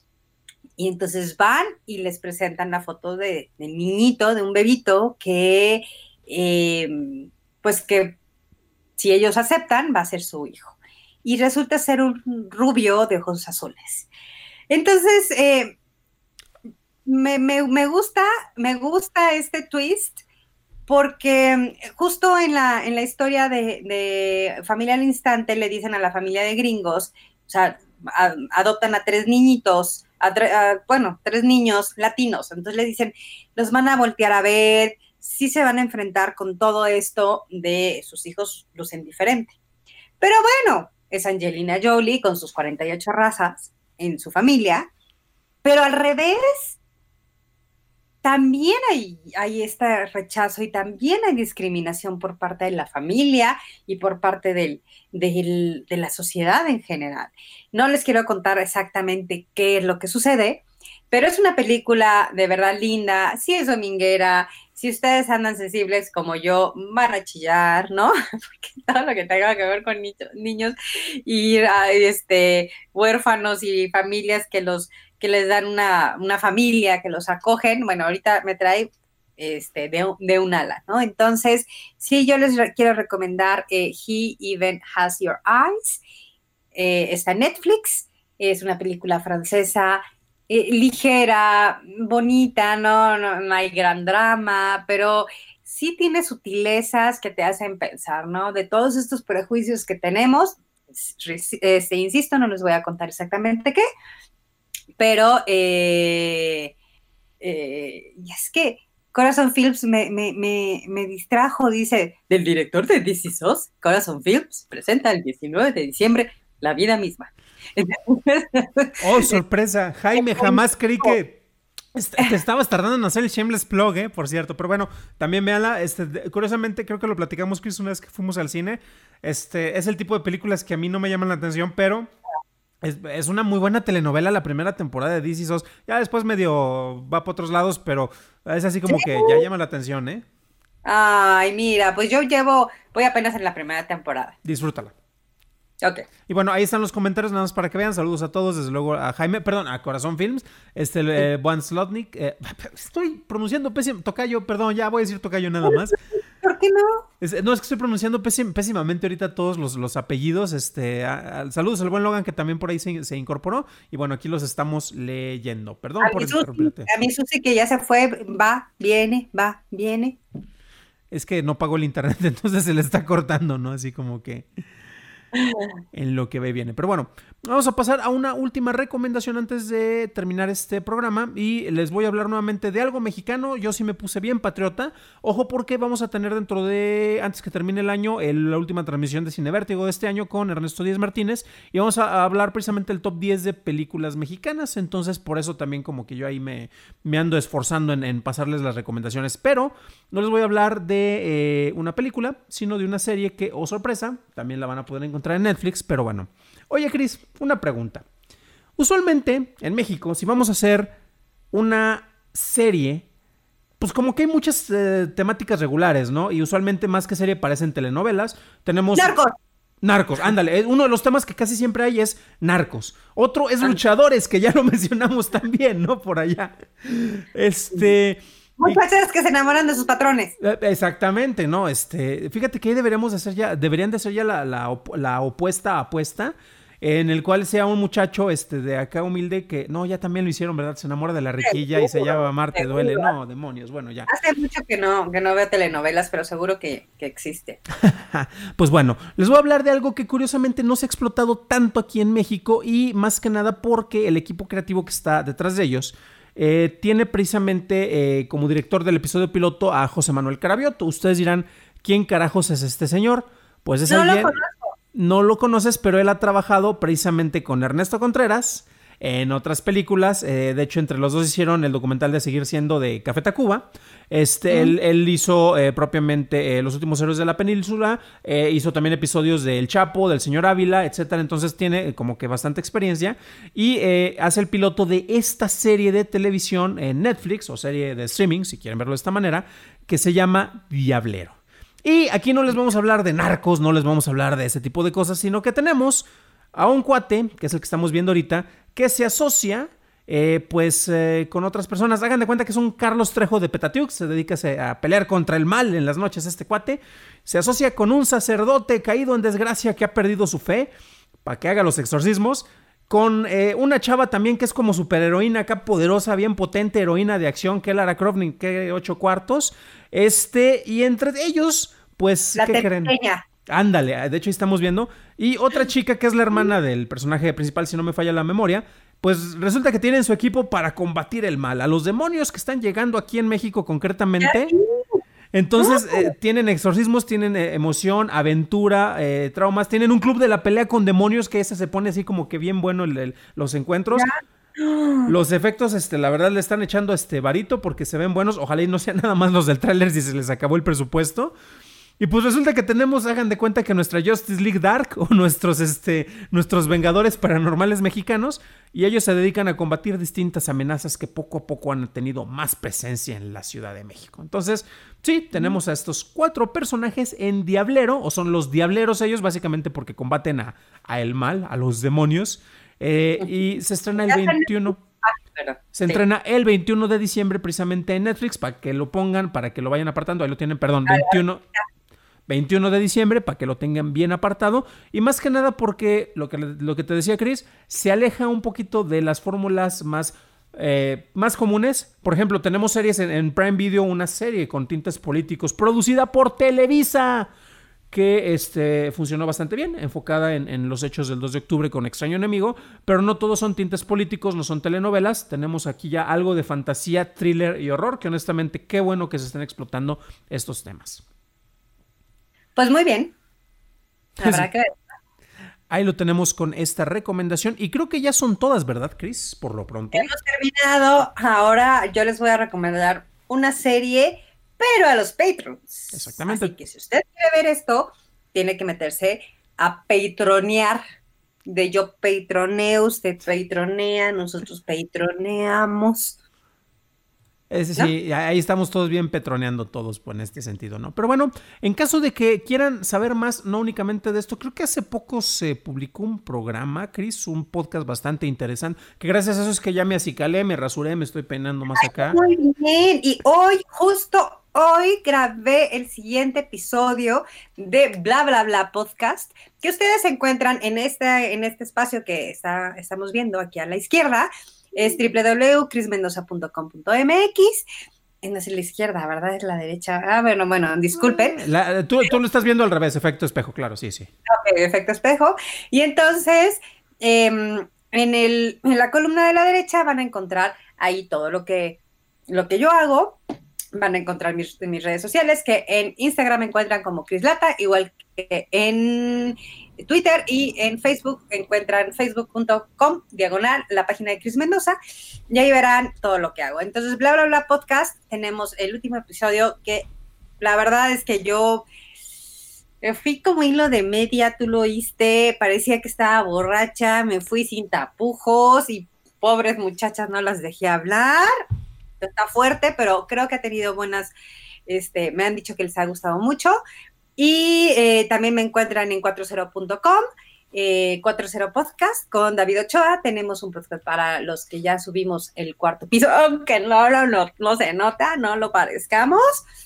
y entonces van y les presentan la foto de, de niñito, de un bebito que, eh, pues que si ellos aceptan va a ser su hijo. Y resulta ser un rubio de ojos azules. Entonces, eh, Me, me, me gusta, me gusta este twist porque justo en la, en la historia de, de Familia al Instante le dicen a la familia de gringos, o sea, a, adoptan a tres niñitos, a tre, a, bueno, tres niños latinos, entonces le dicen, los van a voltear a ver, sí se van a enfrentar con todo esto de sus hijos lucen diferente. Pero bueno, es Angelina Jolie con sus cuarenta y ocho razas en su familia, pero al revés, también hay, hay este rechazo y también hay discriminación por parte de la familia y por parte del, del, de la sociedad en general. No les quiero contar exactamente qué es lo que sucede, pero es una película de verdad linda, sí es dominguera, si ustedes andan sensibles como yo, van a chillar, ¿no? Porque todo lo que tenga que ver con niños, niños y este, huérfanos y familias que los que les dan una, una familia, que los acogen, bueno, ahorita me trae este, de, de un ala, ¿no? Entonces, sí, yo les re quiero recomendar eh, He Even Has Your Eyes, eh, está en Netflix, es una película francesa, eh, ligera, bonita, ¿no? ¿no? No hay gran drama, pero sí tiene sutilezas que te hacen pensar, ¿no? De todos estos prejuicios que tenemos, este, insisto, no les voy a contar exactamente qué, pero eh, eh, y es que Corazon Films me, me, me, me distrajo, dice, del director de This Is Us, Corazon Films presenta el diecinueve de diciembre La vida misma. Oh, sorpresa, Jaime, jamás creí que te estabas tardando en hacer el shameless plug, eh, por cierto, pero bueno, también véanla, este, curiosamente creo que lo platicamos, Chris, una vez que fuimos al cine, este, es el tipo de películas que a mí no me llaman la atención, pero Es, es una muy buena telenovela la primera temporada de This Is Us. Ya después medio va por otros lados, pero es así como ¿sí? que ya llama la atención, ¿eh? Ay, mira, pues yo llevo, voy apenas en la primera temporada. Disfrútala. Ok. Y bueno, ahí están los comentarios, nada más para que vean. Saludos a todos, desde luego a Jaime, perdón, a Corazón Films, este, eh, Juan Slotnik. Eh, estoy pronunciando pésimo, tocayo, perdón, ya voy a decir tocayo nada más. ¿Por qué no? Es, no, es que estoy pronunciando pésim, pésimamente ahorita todos los, los apellidos. Este, a, a, saludos al buen Logan, que también por ahí se, se incorporó. Y bueno, aquí los estamos leyendo. Perdón a por interrumpirte. A mí Susi, que ya se fue, va, viene, va, viene. Es que no pagó el internet, entonces se le está cortando, ¿no? Así como que en lo que ve viene. Pero bueno, vamos a pasar a una última recomendación antes de terminar este programa y les voy a hablar nuevamente de algo mexicano. Yo sí me puse bien patriota. Ojo, porque vamos a tener dentro de, antes que termine el año, el, la última transmisión de Cine Vértigo de este año con Ernesto Díaz Martínez y vamos a, a hablar precisamente del top diez de películas mexicanas. Entonces por eso también como que yo ahí me, me ando esforzando en, en pasarles las recomendaciones, pero no les voy a hablar de eh, una película, sino de una serie que, oh sorpresa, también la van a poder encontrar en Netflix, pero bueno. Oye, Chris, una pregunta. Usualmente, en México, si vamos a hacer una serie, pues como que hay muchas eh, temáticas regulares, ¿no? Y usualmente más que serie parecen telenovelas. Tenemos... ¡Narcos! Narcos, ándale. Uno de los temas que casi siempre hay es narcos. Otro es luchadores, que ya lo mencionamos también, ¿no? Por allá. Este... Muchas veces que se enamoran de sus patrones. Exactamente, ¿no? Este, fíjate que ahí deberíamos de hacer ya, deberían de ser ya la, la, op, la opuesta apuesta, en el cual sea un muchacho este, de acá humilde que, no, ya también lo hicieron, ¿verdad? Se enamora de la riquilla seguro, y se llama Marte duele. No, demonios, bueno, ya. Hace mucho que no, que no veo telenovelas, pero seguro que, que existe. Pues bueno, les voy a hablar de algo que curiosamente no se ha explotado tanto aquí en México y más que nada porque el equipo creativo que está detrás de ellos Eh, tiene precisamente eh, como director del episodio piloto a José Manuel Carabiotto. Ustedes dirán, ¿quién carajos es este señor? Pues es no alguien... lo conozco. No lo conoces, pero él ha trabajado precisamente con Ernesto Contreras en otras películas. Eh, de hecho, entre los dos hicieron el documental de Seguir Siendo de Café Tacuba. Este, uh-huh. él, él hizo eh, propiamente eh, Los Últimos Héroes de la Península. Eh, hizo también episodios de El Chapo, del Señor Ávila, etcétera. Entonces tiene eh, como que bastante experiencia. Y eh, hace el piloto de esta serie de televisión en Netflix, o serie de streaming, si quieren verlo de esta manera, que se llama Diablero. Y aquí no les vamos a hablar de narcos, no les vamos a hablar de ese tipo de cosas, sino que tenemos a un cuate, que es el que estamos viendo ahorita, que se asocia eh, pues eh, con otras personas. Hagan de cuenta que es un Carlos Trejo de Petatiux, se dedica a pelear contra el mal en las noches este cuate. Se asocia con un sacerdote caído en desgracia que ha perdido su fe para que haga los exorcismos. Con eh, una chava también que es como superheroína acá poderosa, bien potente, heroína de acción, que es Lara Croft, que ocho cuartos. Este, y entre ellos, pues, la ¿qué creen? Ándale, de hecho ahí estamos viendo. Y otra chica que es la hermana del personaje principal, si no me falla la memoria, pues resulta que tienen su equipo para combatir el mal. A los demonios que están llegando aquí en México concretamente. Entonces eh, tienen exorcismos, tienen eh, emoción, aventura, eh, traumas. Tienen un club de la pelea con demonios que ese se pone así como que bien bueno el, el, los encuentros. Los efectos, este, la verdad, le están echando este varito porque se ven buenos. Ojalá y no sean nada más los del tráiler si se les acabó el presupuesto. Y pues resulta que tenemos, hagan de cuenta que nuestra Justice League Dark o nuestros, este, nuestros Vengadores Paranormales mexicanos, y ellos se dedican a combatir distintas amenazas que poco a poco han tenido más presencia en la Ciudad de México. Entonces, sí, tenemos a estos cuatro personajes en Diablero, o son los Diableros ellos, básicamente porque combaten a, a el mal, a los demonios, eh, y se estrena el veintiuno. Se entrena el veintiuno de diciembre precisamente en Netflix, para que lo pongan, para que lo vayan apartando. Ahí lo tienen, perdón, veintiuno... veintiuno de diciembre, para que lo tengan bien apartado. Y más que nada porque, lo que, lo que te decía Chris, se aleja un poquito de las fórmulas más, eh, más comunes. Por ejemplo, tenemos series en, en Prime Video, una serie con tintes políticos producida por Televisa, que este, funcionó bastante bien, enfocada en, en los hechos del dos de octubre con Extraño Enemigo, pero no todos son tintes políticos, no son telenovelas. Tenemos aquí ya algo de fantasía, thriller y horror, que honestamente qué bueno que se estén explotando estos temas. Pues muy bien. Habrá que ver. Ahí lo tenemos con esta recomendación. Y creo que ya son todas, ¿verdad, Chris? Por lo pronto. Hemos terminado. Ahora yo les voy a recomendar una serie, pero a los Patrons. Exactamente. Así que si usted quiere ver esto, tiene que meterse a patronear. De yo patroneo, usted patronea, nosotros patroneamos. Es decir, ¿no? Ahí estamos todos bien petroneando todos pues, en este sentido, ¿no? Pero bueno, en caso de que quieran saber más, no únicamente de esto, creo que hace poco se publicó un programa, Chris, un podcast bastante interesante, que gracias a eso es que ya me acicalé, me rasuré, me estoy peinando más acá. Muy bien, y hoy, justo hoy, grabé el siguiente episodio de Bla Bla Bla Podcast, que ustedes encuentran en este, en este espacio que está, estamos viendo aquí a la izquierda. Es doble u doble u doble u punto cris mendoza punto com punto m x. No es la izquierda, ¿verdad? Es la derecha. Ah, bueno, bueno, disculpen. La, tú, tú lo estás viendo al revés, efecto espejo, claro, sí, sí. Ok, efecto espejo. Y entonces, eh, en, el, en la columna de la derecha van a encontrar ahí todo lo que, lo que yo hago. Van a encontrar mis, mis redes sociales, que en Instagram me encuentran como Chris Lata, igual que en Twitter, y en Facebook encuentran facebook punto com diagonal la página de Chris Mendoza, y ahí verán todo lo que hago. Entonces, Bla Bla Bla Podcast, tenemos el último episodio que la verdad es que yo me fui como hilo de media, tú lo oíste, parecía que estaba borracha, me fui sin tapujos y pobres muchachas no las dejé hablar. Está fuerte, pero creo que ha tenido buenas, este, me han dicho que les ha gustado mucho. Y eh, también me encuentran en cuarenta punto com, eh, cuarenta Podcast con David Ochoa. Tenemos un podcast para los que ya subimos el cuarto piso, aunque no, no, no, no se nota, no lo parezcamos.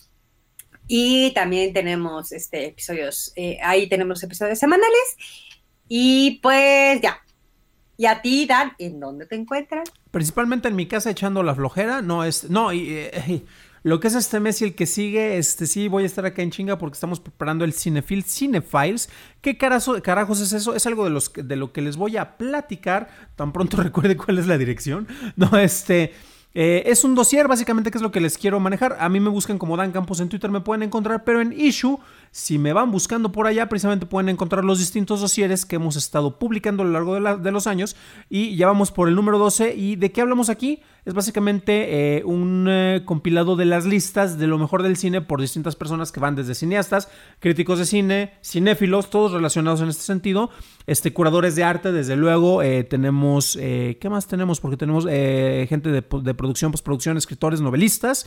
Y también tenemos este, episodios, eh, ahí tenemos episodios semanales. Y pues ya. Y a ti, Dan, ¿en dónde te encuentras? Principalmente en mi casa echando la flojera. No, es, no, y, eh, lo que es este mes y el que sigue, este sí voy a estar acá en chinga porque estamos preparando el Cinefil Cinefiles. ¿Qué carajo, carajos es eso? Es algo de, los, de lo que les voy a platicar. Tan pronto recuerde cuál es la dirección. No, este... Eh, es un dossier, básicamente, que es lo que les quiero manejar. A mí me buscan como Dan Campos en Twitter, me pueden encontrar, pero en Issue, si me van buscando por allá, precisamente pueden encontrar los distintos dossieres que hemos estado publicando a lo largo de, la, de los años. Y ya vamos por el número doce. ¿Y de qué hablamos aquí? Es básicamente eh, un eh, compilado de las listas de lo mejor del cine por distintas personas que van desde cineastas, críticos de cine, cinéfilos, todos relacionados en este sentido, este, curadores de arte, desde luego. Eh, tenemos, eh, ¿qué más tenemos? Porque tenemos eh, gente de, de producción, postproducción, escritores, novelistas.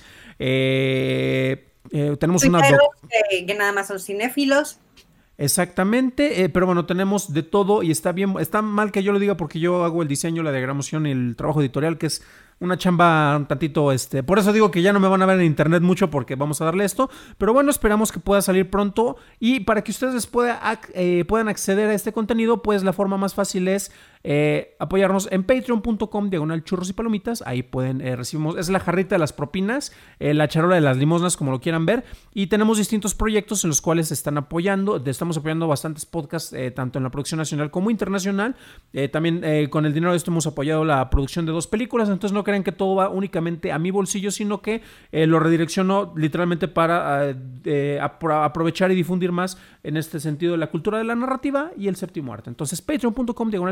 Eh, eh, tenemos una... Que, que nada más son cinéfilos. Exactamente, eh, pero bueno, tenemos de todo y está bien, está mal que yo lo diga porque yo hago el diseño, la diagramación y el trabajo editorial, que es una chamba un tantito, este, por eso digo que ya no me van a ver en internet mucho porque vamos a darle esto, pero bueno, esperamos que pueda salir pronto y para que ustedes pueda, eh, puedan acceder a este contenido, pues la forma más fácil es eh, apoyarnos en patreon punto com diagonal churros y palomitas. Ahí pueden, eh, recibimos, es la jarrita de las propinas, eh, la charola de las limosnas, como lo quieran ver, y tenemos distintos proyectos en los cuales se están apoyando, estamos apoyando bastantes podcasts, eh, tanto en la producción nacional como internacional. Eh, también eh, con el dinero de esto hemos apoyado la producción de dos películas, entonces no crean que todo va únicamente a mi bolsillo, sino que eh, lo redirecciono literalmente para eh, eh, apro- aprovechar y difundir más en este sentido la cultura de la narrativa y el séptimo arte. Entonces patreon punto com diagonal churros y palomitas.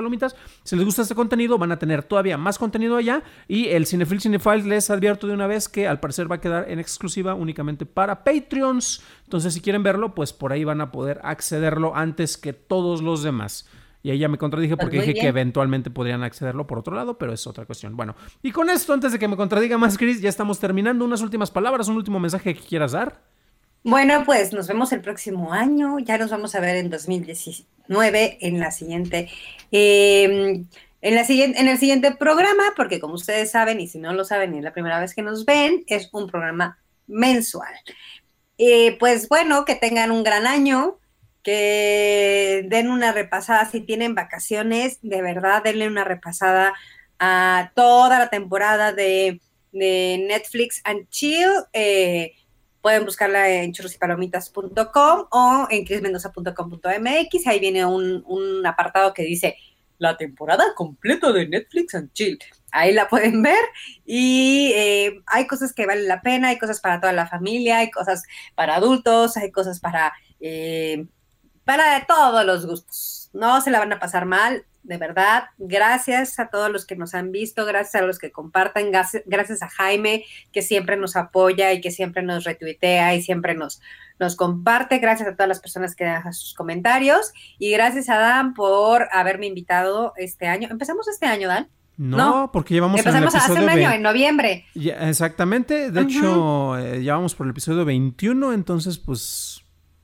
Palomitas. Si les gusta este contenido, van a tener todavía más contenido allá. Y el Cinefil Cinefiles, les advierto de una vez que al parecer va a quedar en exclusiva únicamente para Patreons. Entonces, si quieren verlo, pues por ahí van a poder accederlo antes que todos los demás. Y ahí ya me contradije porque pues dije bien. que eventualmente podrían accederlo por otro lado, pero es otra cuestión. Bueno, y con esto, antes de que me contradiga más, Chris, ya estamos terminando. Unas últimas palabras, un último mensaje que quieras dar. Bueno, pues nos vemos el próximo año. Ya nos vamos a ver en dos mil diecinueve en la siguiente, eh, en la siguiente, en el siguiente programa, porque como ustedes saben, y si no lo saben, y es la primera vez que nos ven, es un programa mensual. Eh, pues bueno, que tengan un gran año. Que den una repasada, si tienen vacaciones, de verdad denle una repasada a toda la temporada de, de Netflix and Chill. Eh, pueden buscarla en churros y palomitas punto com o en cris mendoza punto com punto m x. Ahí viene un, un apartado que dice la temporada completa de Netflix and Chill. Ahí la pueden ver y eh, hay cosas que valen la pena, hay cosas para toda la familia, hay cosas para adultos, hay cosas para... Eh, para todos los gustos, no se la van a pasar mal, de verdad. Gracias a todos los que nos han visto, gracias a los que compartan, gracias a Jaime, que siempre nos apoya y que siempre nos retuitea y siempre nos, nos comparte, gracias a todas las personas que dejan sus comentarios, y gracias a Dan por haberme invitado este año. ¿Empezamos este año, Dan? No, no, porque llevamos empezamos en el episodio hace un año, en noviembre. Ya, exactamente, de uh-huh. hecho, eh, ya vamos por el episodio veintiuno, entonces, pues...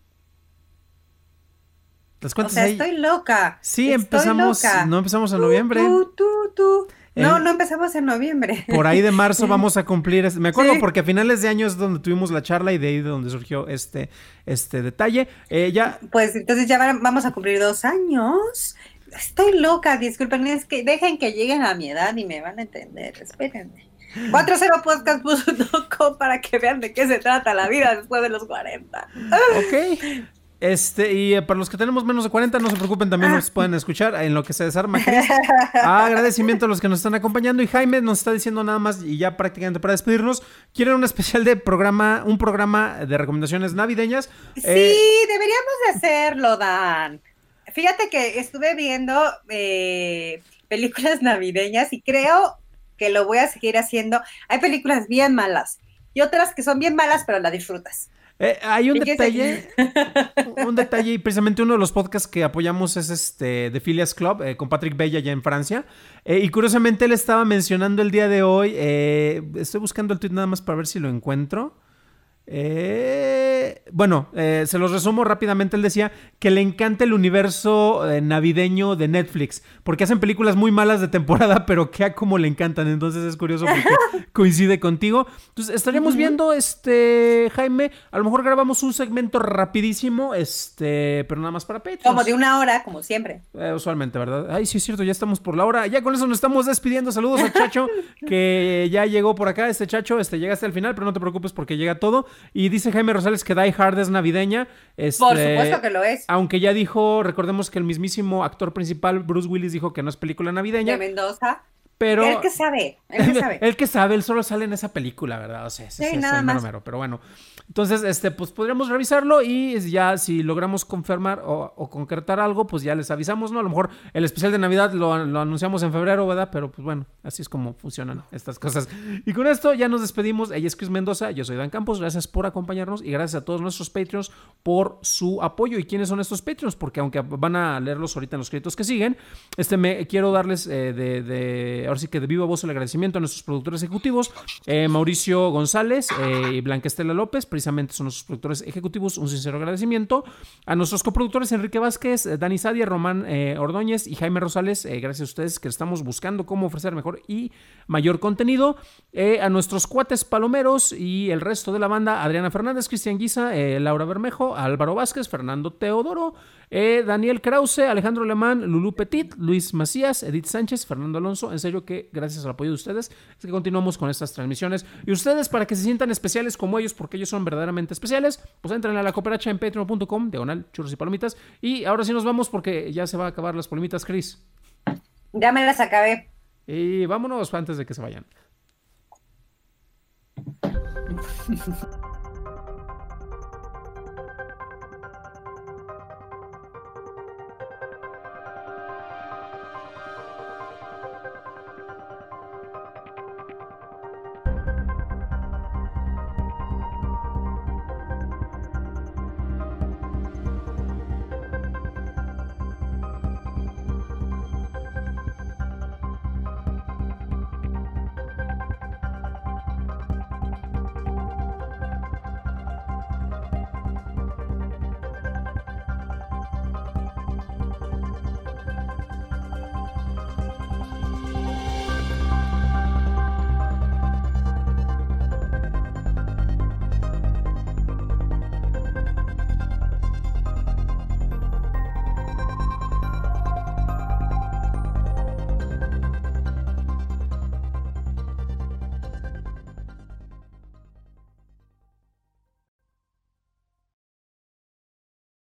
O sea, estoy loca. Sí, estoy empezamos, loca. no empezamos en noviembre. Tú, tú, tú. No, no empezamos en noviembre. Por ahí de marzo vamos a cumplir, este, me acuerdo sí. porque a finales de año es donde tuvimos la charla y de ahí de donde surgió este, este detalle. Eh, ya... Pues entonces ya vamos a cumplir dos años. Estoy loca, disculpen, es que dejen que lleguen a mi edad y me van a entender, espérenme. cuatro cero podcast punto com para que vean de qué se trata la vida después de los cuarenta. Ok. Este, y eh, para los que tenemos menos de cuarenta, no se preocupen, también nos pueden escuchar en lo que se desarma Chris. Agradecimiento a los que nos están acompañando. Y Jaime nos está diciendo nada más, y ya prácticamente para despedirnos, ¿quieren un especial de programa, un programa de recomendaciones navideñas? Sí, eh, deberíamos de hacerlo, Dan. Fíjate que estuve viendo eh, películas navideñas y creo que lo voy a seguir haciendo. Hay películas bien malas y otras que son bien malas, pero las disfrutas. Eh, hay un detalle, un detalle, y precisamente uno de los podcasts que apoyamos es este de Phileas Club, eh, con Patrick Bella allá en Francia, eh, y curiosamente él estaba mencionando el día de hoy, eh, estoy buscando el tweet nada más para ver si lo encuentro. Eh, bueno, eh, se los resumo rápidamente. Él decía que le encanta el universo eh, navideño de Netflix, porque hacen películas muy malas de temporada, pero que a como le encantan. Entonces es curioso porque coincide contigo. Entonces estaríamos uh-huh. viendo, este Jaime, a lo mejor grabamos un segmento rapidísimo, este, pero nada más para Patreon. Como de una hora, como siempre. Eh, usualmente, ¿verdad? Ay, sí es cierto, ya estamos por la hora. Ya con eso nos estamos despidiendo. Saludos a Chacho, que ya llegó por acá. Este Chacho, este, llegaste al final, pero no te preocupes porque llega todo. Y dice Jaime Rosales que Die Hard es navideña. Este, Por supuesto que lo es. Aunque ya dijo, recordemos que el mismísimo actor principal, Bruce Willis, dijo que no es película navideña. De Mendoza. Pero... El que sabe, el que sabe. El que sabe, él solo sale en esa película, ¿verdad? O sea, sí, es, nada es más. Mero, mero, pero bueno. Entonces, este, pues podríamos revisarlo y ya si logramos confirmar o, o concretar algo, pues ya les avisamos, ¿no? A lo mejor el especial de Navidad lo, lo anunciamos en febrero, ¿verdad? Pero pues bueno, así es como funcionan estas cosas. Y con esto ya nos despedimos. Ella es Chris Mendoza, yo soy Dan Campos. Gracias por acompañarnos y gracias a todos nuestros Patreons por su apoyo. ¿Y quiénes son estos Patreons? Porque aunque van a leerlos ahorita en los créditos que siguen, este me quiero darles eh, de, de, ahora sí que de viva voz el agradecimiento a nuestros productores ejecutivos, eh, Mauricio González eh, y Blanca Estela López, precisamente son nuestros productores ejecutivos. Un sincero agradecimiento a nuestros coproductores Enrique Vázquez, eh, Dani Sadia, Román eh, Ordóñez y Jaime Rosales. Eh, gracias a ustedes que estamos buscando cómo ofrecer mejor y mayor contenido. Eh, a nuestros cuates palomeros y el resto de la banda, Adriana Fernández, Cristian Guisa, eh, Laura Bermejo, Álvaro Vázquez, Fernando Teodoro, eh, Daniel Krause, Alejandro Alemán, Lulú Petit, Luis Macías, Edith Sánchez, Fernando Alonso. En serio que gracias al apoyo de ustedes es que continuamos con estas transmisiones. Y ustedes, para que se sientan especiales como ellos, porque ellos son verdaderamente especiales, pues entren a la cooperacha en patreon punto com, diagonal churros y palomitas. Y ahora sí nos vamos porque ya se va a acabar las palomitas, Chris. Ya me las acabé. Y vámonos antes de que se vayan.